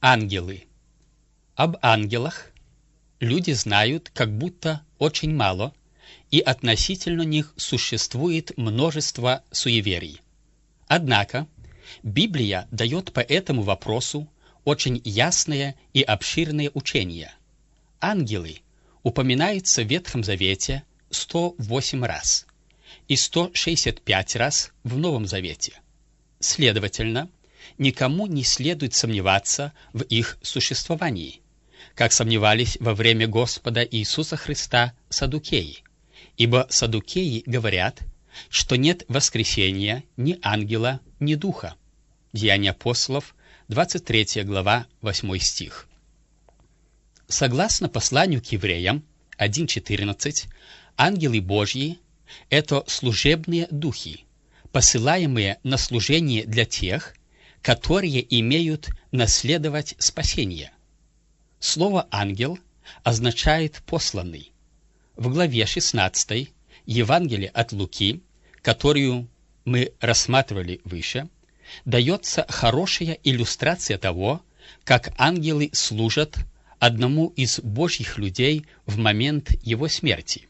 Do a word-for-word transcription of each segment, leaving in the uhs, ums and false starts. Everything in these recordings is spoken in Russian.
Ангелы. Об ангелах люди знают как будто очень мало, и относительно них существует множество суеверий. Однако Библия дает по этому вопросу очень ясное и обширное учение. Ангелы упоминаются в Ветхом Завете сто восемь раз и сто шестьдесят пять раз в Новом Завете. Следовательно, никому не следует сомневаться в их существовании, как сомневались во время Господа Иисуса Христа саддукеи, ибо саддукеи говорят, что нет воскресения ни ангела, ни духа. Деяния апостолов, двадцать третья глава, восьмой стих. Согласно посланию к евреям один четырнадцать, ангелы Божьи – это служебные духи, посылаемые на служение для тех, которые имеют наследовать спасение. Слово «ангел» означает «посланный». В главе шестнадцатой Евангелия от Луки, которую мы рассматривали выше, дается хорошая иллюстрация того, как ангелы служат одному из Божьих людей в момент его смерти.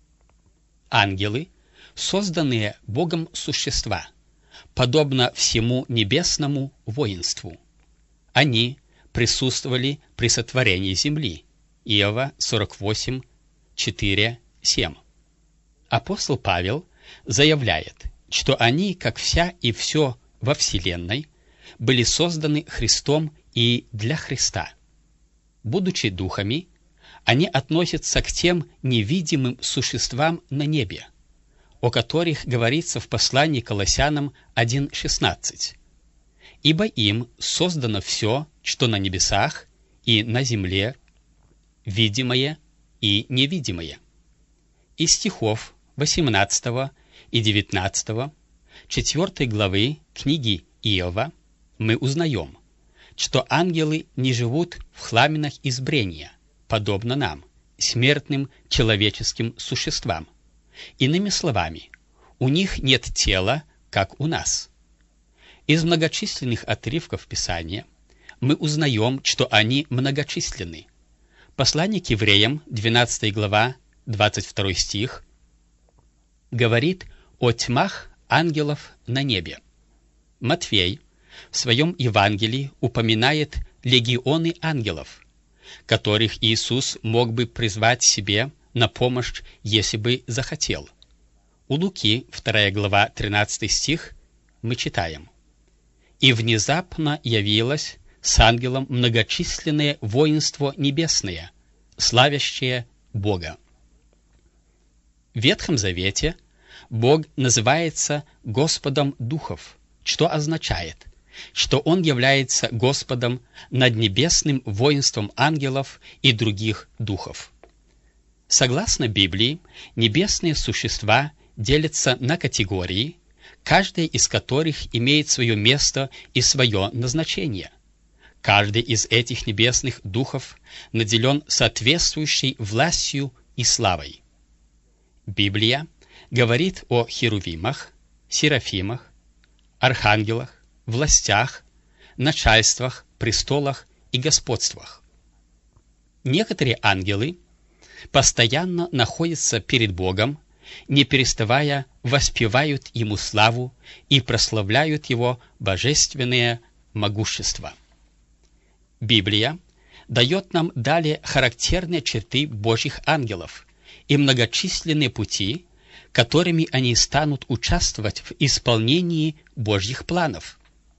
Ангелы – созданные Богом существа, подобно всему небесному воинству. Они присутствовали при сотворении земли. Иова сорок восемь, четыре, семь. Апостол Павел заявляет, что они, как вся и все во Вселенной, были созданы Христом и для Христа. Будучи духами, они относятся к тем невидимым существам на небе, о которых говорится в послании к Колоссянам один шестнадцать. «Ибо им создано все, что на небесах и на земле, видимое и невидимое». Из стихов восемнадцатого и девятнадцатого четвёртой главы книги Иова мы узнаем, что ангелы не живут в хламинах избрения, подобно нам, смертным человеческим существам. Иными словами, у них нет тела, как у нас. Из многочисленных отрывков Писания мы узнаем, что они многочисленны. Послание к евреям, двенадцатая глава, двадцать второй стих, говорит о тьмах ангелов на небе. Матфей в своем Евангелии упоминает легионы ангелов, которых Иисус мог бы призвать себе на помощь, если бы захотел. У Луки, вторая глава, тринадцатый стих, мы читаем: «И внезапно явилось с ангелом многочисленное воинство небесное, славящее Бога». В Ветхом Завете Бог называется Господом духов, что означает, что Он является Господом над небесным воинством ангелов и других духов. Согласно Библии, небесные существа делятся на категории, каждая из которых имеет свое место и свое назначение. Каждый из этих небесных духов наделен соответствующей властью и славой. Библия говорит о херувимах, серафимах, архангелах, властях, начальствах, престолах и господствах. Некоторые ангелы постоянно находятся перед Богом, не переставая воспевают Ему славу и прославляют Его божественное могущество. Библия дает нам далее характерные черты Божьих ангелов и многочисленные пути, которыми они станут участвовать в исполнении Божьих планов.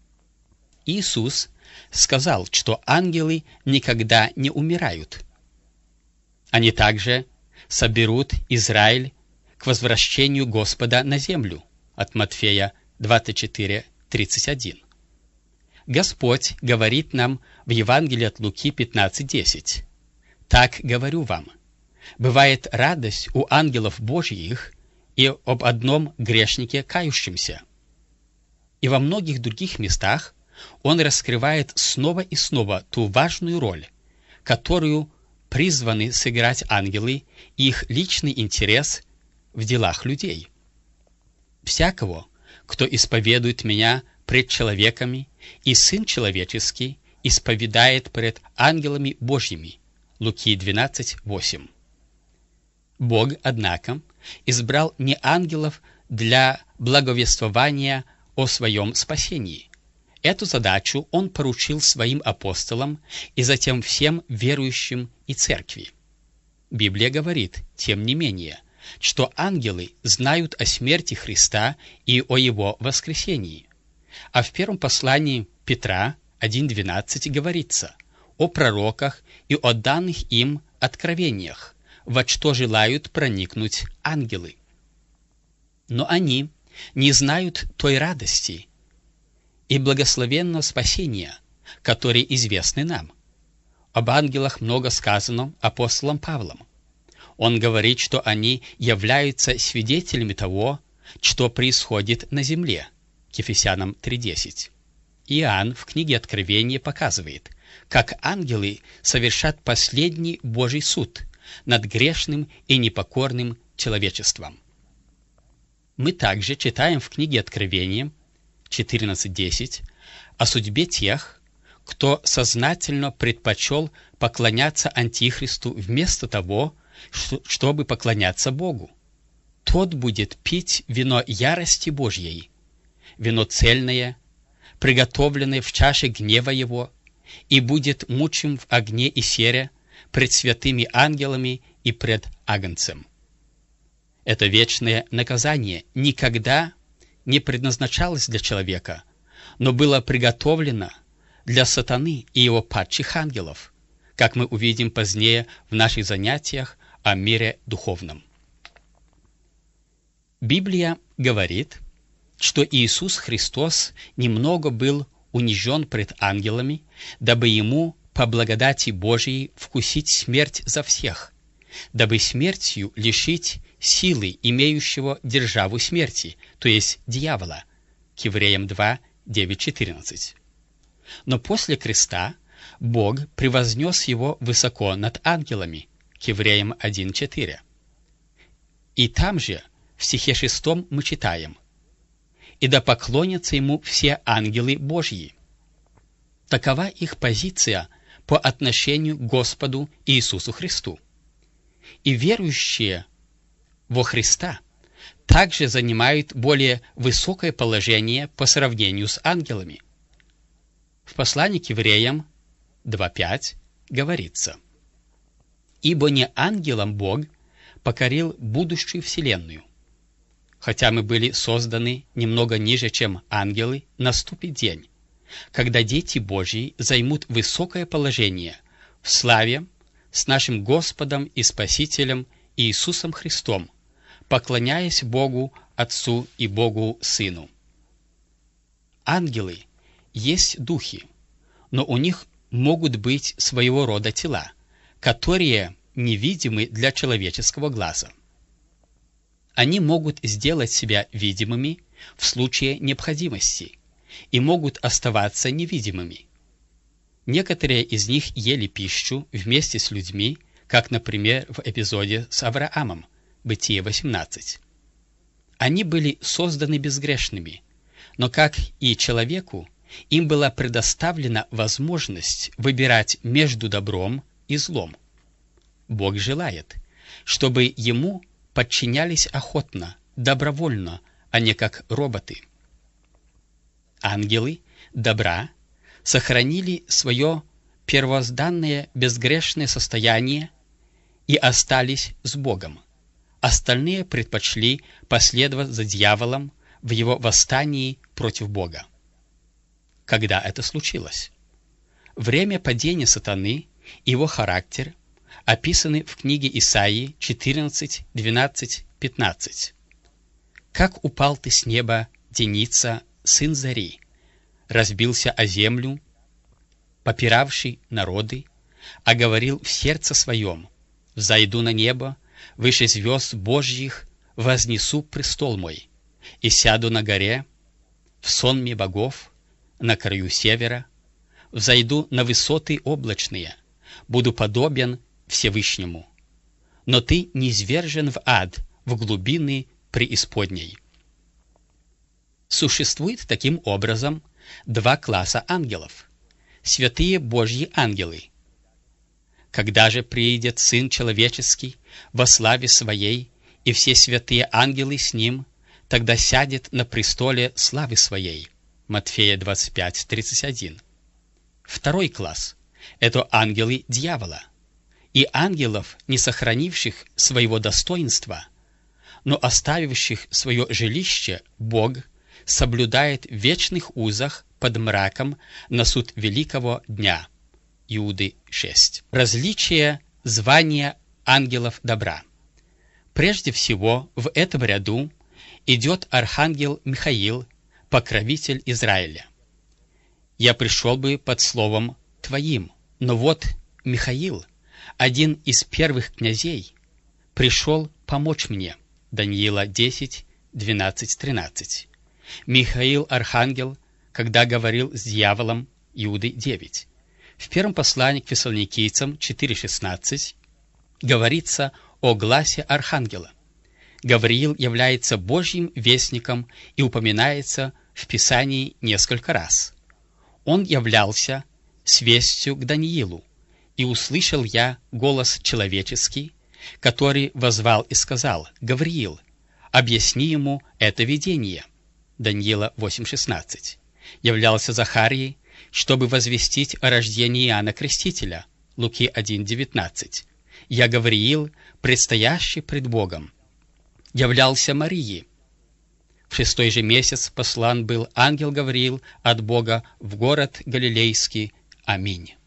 Иисус сказал, что ангелы никогда не умирают. Они также соберут Израиль к возвращению Господа на землю, от Матфея двадцать четыре, тридцать один. Господь говорит нам в Евангелии от Луки пятнадцать десять: «Так говорю вам, бывает радость у ангелов Божьих и об одном грешнике кающемся». И во многих других местах Он раскрывает снова и снова ту важную роль, которую призваны сыграть ангелы и их личный интерес в делах людей. «Всякого, кто исповедует Меня пред человеками, и Сын Человеческий исповедает пред ангелами Божьими. Луки двенадцать восемь. Бог, однако, избрал не ангелов для благовествования о своем спасении. Эту задачу Он поручил своим апостолам и затем всем верующим и церкви. Библия говорит, тем не менее, что ангелы знают о смерти Христа и о Его воскресении. А в первом послании Петра один двенадцать говорится о пророках и о данных им откровениях, во что желают проникнуть ангелы. Но они не знают той радости и благословенного спасения, которые известны нам. Об ангелах много сказано апостолом Павлом. Он говорит, что они являются свидетелями того, что происходит на земле, к Ефесянам три десять. Иоанн в книге Откровения показывает, как ангелы совершат последний Божий суд над грешным и непокорным человечеством. Мы также читаем в книге Откровения четырнадцать десять о судьбе тех, кто сознательно предпочел поклоняться Антихристу вместо того, чтобы поклоняться Богу. Тот будет пить вино ярости Божьей, вино цельное, приготовленное в чаше гнева Его, и будет мучим в огне и сере пред святыми ангелами и пред Агнцем. Это вечное наказание никогда не предназначалось для человека, но было приготовлено для сатаны и его падших ангелов, как мы увидим позднее в наших занятиях о мире духовном. Библия говорит, что Иисус Христос немного был унижен пред ангелами, дабы Ему по благодати Божией вкусить смерть за всех, дабы смертью лишить силы имеющего державу смерти, то есть дьявола, к Евреям два девять четырнадцать. Но после креста Бог превознес Его высоко над ангелами, к Евреям один четыре. И там же, в стихе шестом, мы читаем: «И да поклонятся Ему все ангелы Божьи». Такова их позиция по отношению к Господу Иисусу Христу. И верующие во Христа также занимают более высокое положение по сравнению с ангелами. В послании к Евреям два пять говорится: «Ибо не ангелам Бог покорил будущую вселенную. Хотя мы были созданы немного ниже, чем ангелы, наступит день, когда дети Божьи займут высокое положение в славе с нашим Господом и Спасителем Иисусом Христом, поклоняясь Богу Отцу и Богу Сыну». Ангелы есть духи, но у них могут быть своего рода тела, которые невидимы для человеческого глаза. Они могут сделать себя видимыми в случае необходимости и могут оставаться невидимыми. Некоторые из них ели пищу вместе с людьми, как, например, в эпизоде с Авраамом, Бытие восемнадцать. Они были созданы безгрешными, но, как и человеку, им была предоставлена возможность выбирать между добром и злом. Бог желает, чтобы Ему подчинялись охотно, добровольно, а не как роботы. Ангелы добра сохранили свое первозданное безгрешное состояние и остались с Богом. Остальные предпочли последовать за дьяволом в его восстании против Бога. Когда это случилось? Время падения сатаны и его характер описаны в книге Исаии четырнадцать двенадцать пятнадцать. «Как упал ты с неба, Деница, сын зари, разбился о землю, попиравший народы, а говорил в сердце своем: взойду на небо, выше звезд Божьих вознесу престол мой, и сяду на горе, в сонме богов, на краю севера, взойду на высоты облачные, буду подобен Всевышнему. Но ты низвержен в ад, в глубины преисподней». Существует таким образом два класса ангелов: святые Божьи ангелы. Когда же приидет Сын Человеческий во славе Своей, и все святые ангелы с Ним, тогда сядет на престоле славы Своей». Матфея двадцать пять, тридцать один. Второй класс — это ангелы дьявола. И ангелов, не сохранивших своего достоинства, но оставивших свое жилище, Бог соблюдает в вечных узах под мраком на суд великого дня. Иуды шесть. Различие звания ангелов добра. Прежде всего, в этом ряду идет архангел Михаил, покровитель Израиля. Я пришел бы под словом «твоим», но вот Михаил, один из первых князей, пришел помочь мне. Даниила десять, двенадцать, тринадцать. Михаил архангел, когда говорил с дьяволом. Иуды девять. В первом послании к Фессалоникийцам четыре, шестнадцать говорится о гласе архангела. Гавриил является Божьим вестником и упоминается в Писании несколько раз. Он являлся с вестью к Даниилу, и услышал я голос человеческий, который воззвал и сказал: «Гавриил, объясни ему это видение». Даниила восемь, шестнадцать. Являлся Захарии, чтобы возвестить о рождении Иоанна Крестителя. Луки один, девятнадцать. «Я Гавриил, предстоящий пред Богом». Являлся Марии. В шестой же месяц послан был ангел Гавриил от Бога в город Галилейский. Аминь.